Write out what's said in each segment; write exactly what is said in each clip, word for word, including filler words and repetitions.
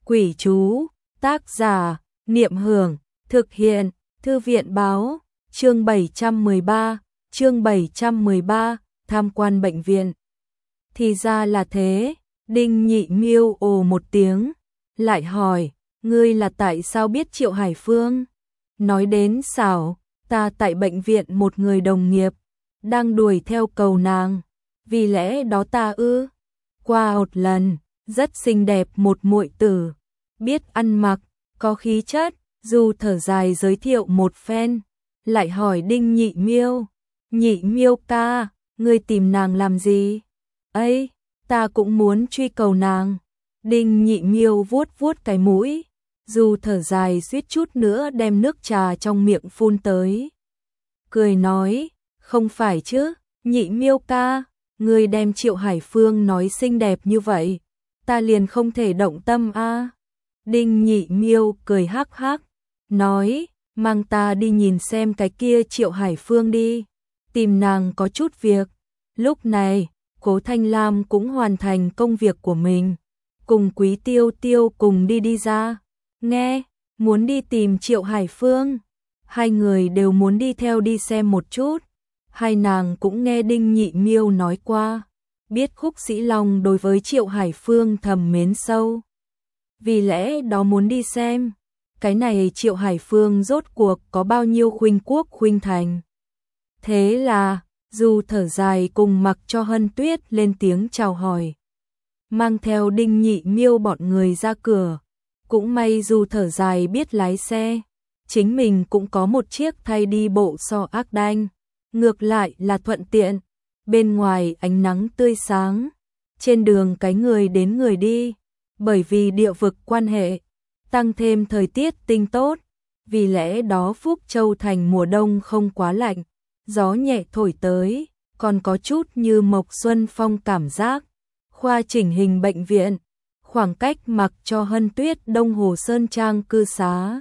Quỷ chú, tác giả, Niệm Hưởng, thực hiện, Thư viện báo, chương bảy trăm mười ba, chương bảy trăm mười ba, tham quan bệnh viện. Thì ra là thế, Đinh Nhị Miêu ồ một tiếng, lại hỏi, ngươi là tại sao biết Triệu Hải Phương? Nói đến xảo, ta tại bệnh viện một người đồng nghiệp, đang đuổi theo cầu nàng, vì lẽ đó ta ư. Qua một lần, rất xinh đẹp một muội tử, biết ăn mặc, có khí chất, dù thở dài giới thiệu một phen, lại hỏi Đinh Nhị Miêu, Nhị Miêu ca, ngươi tìm nàng làm gì? Ấy, ta cũng muốn truy cầu nàng. Đinh Nhị Miêu vuốt vuốt cái mũi, dù thở dài suýt chút nữa đem nước trà trong miệng phun tới. Cười nói, không phải chứ, Nhị Miêu ca, ngươi đem Triệu Hải Phương nói xinh đẹp như vậy, ta liền không thể động tâm a. À. Đinh Nhị Miêu cười hắc hắc, nói, mang ta đi nhìn xem cái kia Triệu Hải Phương đi, tìm nàng có chút việc. Lúc này, Cố Thanh Lam cũng hoàn thành công việc của mình, cùng Quý Tiêu Tiêu cùng đi đi ra, nghe, muốn đi tìm Triệu Hải Phương, hai người đều muốn đi theo đi xem một chút. Hai nàng cũng nghe Đinh Nhị Miêu nói qua, biết Khúc Sĩ Long đối với Triệu Hải Phương thầm mến sâu, vì lẽ đó muốn đi xem, cái này Triệu Hải Phương rốt cuộc có bao nhiêu khuynh quốc khuynh thành. Thế là, dù thở dài cùng Mặc Cho Hân Tuyết lên tiếng chào hỏi, mang theo Đinh Nhị Miêu bọn người ra cửa. Cũng may dù thở dài biết lái xe, chính mình cũng có một chiếc thay đi bộ so ác đanh, ngược lại là thuận tiện. Bên ngoài ánh nắng tươi sáng, trên đường cái người đến người đi, bởi vì địa vực quan hệ, tăng thêm thời tiết tinh tốt, vì lẽ đó Phúc Châu thành mùa đông không quá lạnh, gió nhẹ thổi tới, còn có chút như Mộc Xuân Phong cảm giác. Khoa chỉnh hình bệnh viện, khoảng cách Mặc Cho Hân Tuyết Đông Hồ Sơn Trang cư xá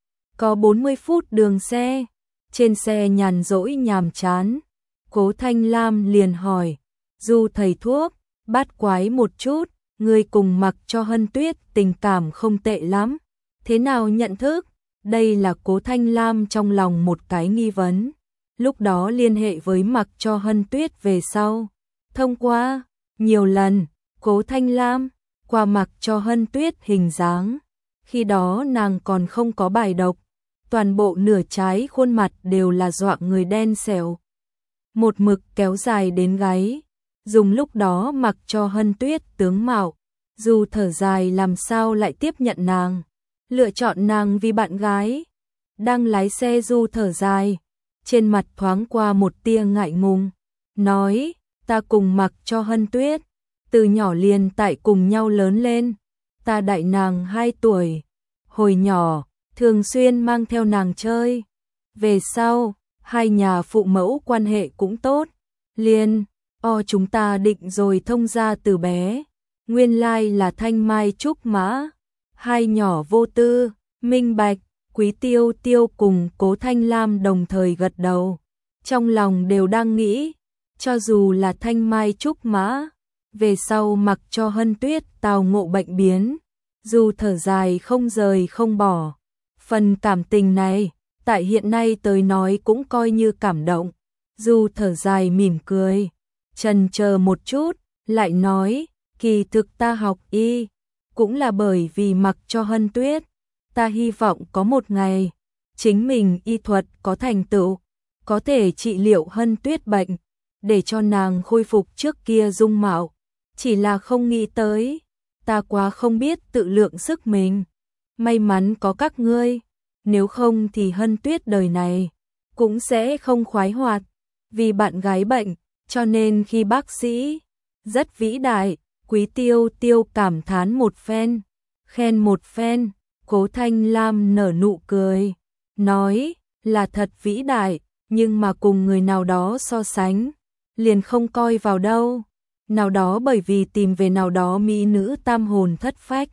có bốn mươi phút đường xe. Trên xe nhàn rỗi nhàm chán, Cố Thanh Lam liền hỏi, dù thầy thuốc, bát quái một chút, người cùng Mặc Cho Hân Tuyết tình cảm không tệ lắm, thế nào nhận thức? Đây là Cố Thanh Lam trong lòng một cái nghi vấn, lúc đó liên hệ với Mặc Cho Hân Tuyết về sau, thông qua nhiều lần, Cố Thanh Lam qua Mặc Cho Hân Tuyết hình dáng, khi đó nàng còn không có bài độc, toàn bộ nửa trái khuôn mặt đều là dọa người đen xẻo, một mực kéo dài đến gáy. Dùng lúc đó Mặc Cho Hân Tuyết tướng mạo, dù thở dài làm sao lại tiếp nhận nàng, lựa chọn nàng vì bạn gái. Đang lái xe dù thở dài, trên mặt thoáng qua một tia ngại ngùng, nói, ta cùng Mặc Cho Hân Tuyết từ nhỏ liền tại cùng nhau lớn lên, ta đại nàng hai tuổi, hồi nhỏ thường xuyên mang theo nàng chơi, về sau hai nhà phụ mẫu quan hệ cũng tốt, liền o chúng ta định rồi thông gia từ bé, nguyên lai là thanh mai trúc mã, hai nhỏ vô tư, minh bạch. Quý Tiêu Tiêu cùng Cố Thanh Lam đồng thời gật đầu, trong lòng đều đang nghĩ, cho dù là thanh mai trúc mã, về sau Mặc Cho Hân Tuyết tào ngộ bệnh biến, dù thở dài không rời không bỏ, phần cảm tình này, tại hiện nay tới nói cũng coi như cảm động. Dù thở dài mỉm cười, chần chờ một chút, lại nói, kỳ thực ta học y, cũng là bởi vì Mặc Cho Hân Tuyết, ta hy vọng có một ngày, chính mình y thuật có thành tựu, có thể trị liệu Hân Tuyết bệnh, để cho nàng khôi phục trước kia dung mạo, chỉ là không nghĩ tới, ta quá không biết tự lượng sức mình, may mắn có các ngươi, nếu không thì Hân Tuyết đời này cũng sẽ không khoái hoạt, vì bạn gái bệnh, cho nên khi bác sĩ rất vĩ đại. Quý Tiêu Tiêu cảm thán một phen, khen một phen. Cố Thanh Lam nở nụ cười, nói, là thật vĩ đại, nhưng mà cùng người nào đó so sánh, liền không coi vào đâu. Nào đó bởi vì tìm về nào đó mỹ nữ tam hồn thất phách,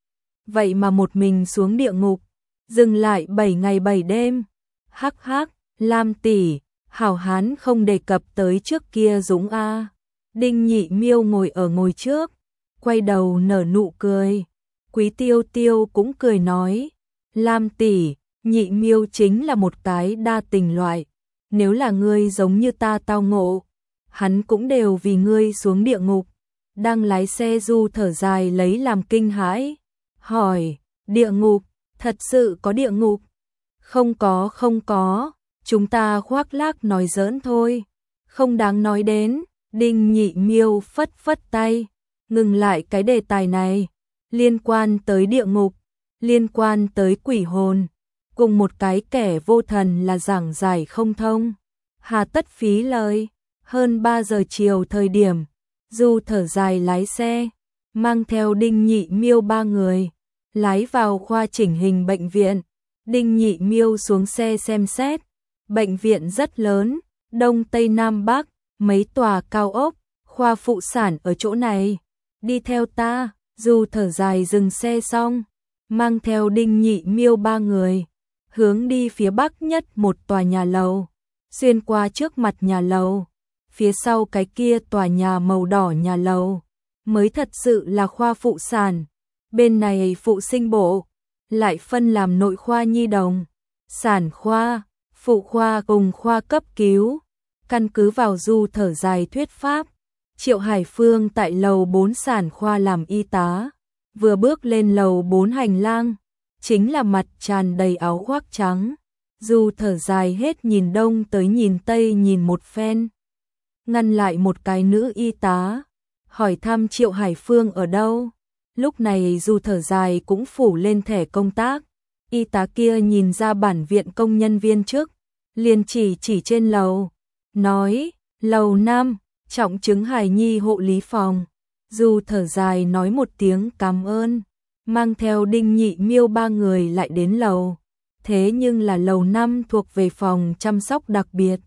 vậy mà một mình xuống địa ngục, dừng lại bảy ngày bảy đêm. Hắc hắc, Lam tỷ, hảo hán không đề cập tới trước kia Dũng a. Đinh Nhị Miêu ngồi ở ngồi trước, quay đầu nở nụ cười. Quý Tiêu Tiêu cũng cười nói, Lam tỷ, Nhị Miêu chính là một cái đa tình loại, nếu là ngươi giống như ta tao ngộ, hắn cũng đều vì ngươi xuống địa ngục. Đang lái xe Du thở dài lấy làm kinh hãi, hỏi, địa ngục, thật sự có địa ngục? Không có không có, chúng ta khoác lác nói giỡn thôi, không đáng nói đến. Đinh Nhị Miêu phất phất tay, ngừng lại cái đề tài này, liên quan tới địa ngục, liên quan tới quỷ hồn, cùng một cái kẻ vô thần là giảng giải không thông, hà tất phí lời. Hơn ba giờ chiều thời điểm, Du thở dài lái xe, mang theo Đinh Nhị Miêu ba người, lái vào khoa chỉnh hình bệnh viện. Đinh Nhị Miêu xuống xe xem xét, bệnh viện rất lớn, đông tây nam bắc, mấy tòa cao ốc, khoa phụ sản ở chỗ này. Đi theo ta. Du thở dài dừng xe xong, mang theo Đinh Nhị Miêu ba người, hướng đi phía bắc nhất một tòa nhà lầu, xuyên qua trước mặt nhà lầu, phía sau cái kia tòa nhà màu đỏ nhà lầu, mới thật sự là khoa phụ sản. Bên này phụ sinh bộ, lại phân làm nội khoa nhi đồng, sản khoa, phụ khoa cùng khoa cấp cứu. Căn cứ vào Du thở dài thuyết pháp, Triệu Hải Phương tại lầu bốn sản khoa làm y tá, vừa bước lên lầu bốn hành lang, chính là mặt tràn đầy áo khoác trắng. Du thở dài hết nhìn đông tới nhìn tây nhìn một phen, ngăn lại một cái nữ y tá, hỏi thăm Triệu Hải Phương ở đâu. Lúc này Du thở dài cũng phủ lên thẻ công tác, y tá kia nhìn ra bản viện công nhân viên chức, liền chỉ chỉ trên lầu, nói, lầu năm, trọng chứng hài nhi hộ lý phòng. Du thở dài nói một tiếng cảm ơn, mang theo Đinh Nhị Miêu ba người lại đến lầu, thế nhưng là lầu năm thuộc về phòng chăm sóc đặc biệt.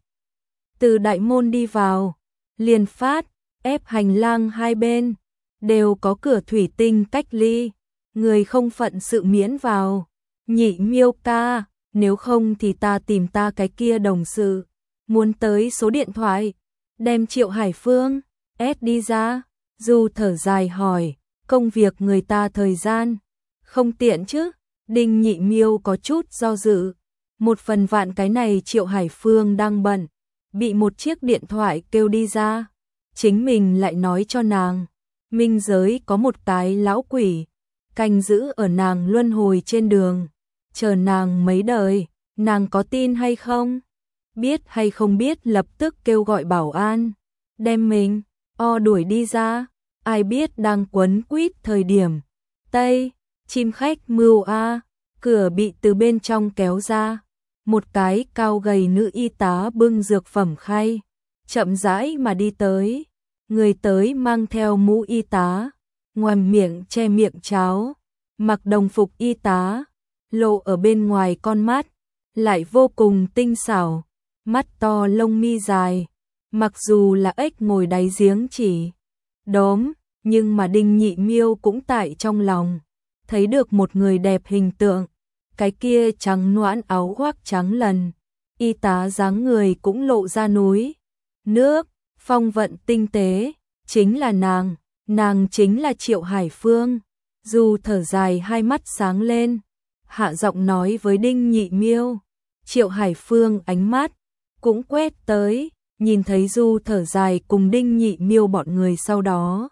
Từ đại môn đi vào, liền phát, ép hành lang hai bên, đều có cửa thủy tinh cách ly, người không phận sự miễn vào. Nhị Miêu ca, nếu không thì ta tìm ta cái kia đồng sự, muốn tới số điện thoại, đem Triệu Hải Phương ép đi ra. Du thở dài hỏi, công việc người ta thời gian không tiện chứ? Đinh Nhị Miêu có chút do dự, một phần vạn cái này Triệu Hải Phương đang bận, bị một chiếc điện thoại kêu đi ra, chính mình lại nói cho nàng, minh giới có một cái lão quỷ canh giữ ở nàng luân hồi trên đường, chờ nàng mấy đời. Nàng có tin hay không? Biết hay không biết lập tức kêu gọi bảo an, đem mình o đuổi đi ra. Ai biết đang quấn quýt thời điểm, Tây, chim khách mưu a, cửa bị từ bên trong kéo ra, một cái cao gầy nữ y tá bưng dược phẩm khay, chậm rãi mà đi tới. Người tới mang theo mũ y tá, ngoàm miệng che miệng cháo, mặc đồng phục y tá, lộ ở bên ngoài con mắt, lại vô cùng tinh xảo, mắt to lông mi dài, mặc dù là ếch ngồi đáy giếng chỉ đốm, nhưng mà Đinh Nhị Miêu cũng tại trong lòng thấy được một người đẹp hình tượng, cái kia trắng noãn áo khoác trắng lần, y tá dáng người cũng lộ ra núi nước, phong vận tinh tế, chính là nàng, nàng chính là Triệu Hải Phương. Du thở dài hai mắt sáng lên, hạ giọng nói với Đinh Nhị Miêu. Triệu Hải Phương ánh mắt cũng quét tới, nhìn thấy Du thở dài cùng Đinh Nhị Miêu bọn người sau đó.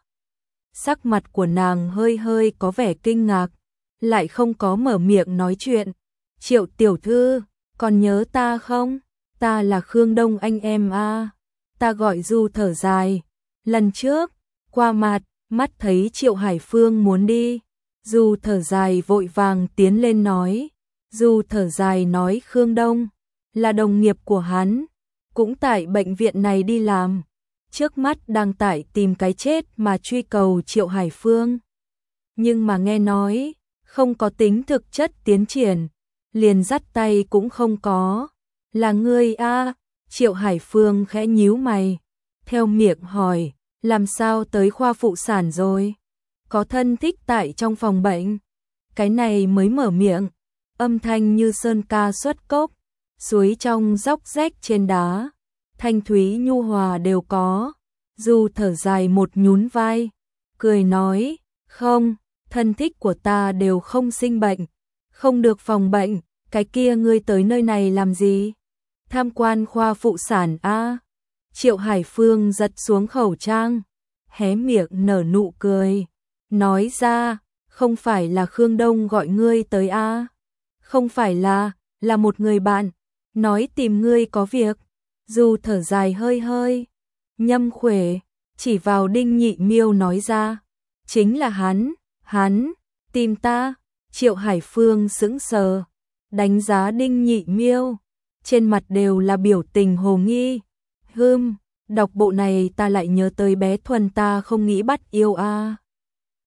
Sắc mặt của nàng hơi hơi có vẻ kinh ngạc, lại không có mở miệng nói chuyện. Triệu tiểu thư, còn nhớ ta không? Ta là Khương Đông anh em a. Ta gọi Du thở dài. Lần trước, qua mặt, mắt thấy Triệu Hải Phương muốn đi. Du thở dài vội vàng tiến lên nói. Du thở dài nói Khương Đông là đồng nghiệp của hắn, cũng tại bệnh viện này đi làm, trước mắt đang tại tìm cái chết mà truy cầu Triệu Hải Phương. Nhưng mà nghe nói, không có tính thực chất tiến triển, liền dắt tay cũng không có. Là ngươi a? Triệu Hải Phương khẽ nhíu mày, theo miệng hỏi, làm sao tới khoa phụ sản rồi? Có thân thích tại trong phòng bệnh? Cái này mới mở miệng, âm thanh như sơn ca xuất cốc, suối trong róc rách trên đá, thanh thúy nhu hòa đều có. Du thở dài một nhún vai, cười nói, không, thân thích của ta đều không sinh bệnh, không được phòng bệnh, cái kia ngươi tới nơi này làm gì? Tham quan khoa phụ sản a? Triệu Hải Phương giật xuống khẩu trang, hé miệng nở nụ cười, nói ra, không phải là Khương Đông gọi ngươi tới a? Không phải là, là một người bạn, nói tìm ngươi có việc. Dù thở dài hơi hơi, Nhâm Khuể chỉ vào Đinh Nhị Miêu nói ra, chính là hắn, hắn tìm ta. Triệu Hải Phương sững sờ, đánh giá Đinh Nhị Miêu, trên mặt đều là biểu tình hồ nghi. Hừm, đọc bộ này ta lại nhớ tới bé Thuần ta không nghĩ bắt yêu a.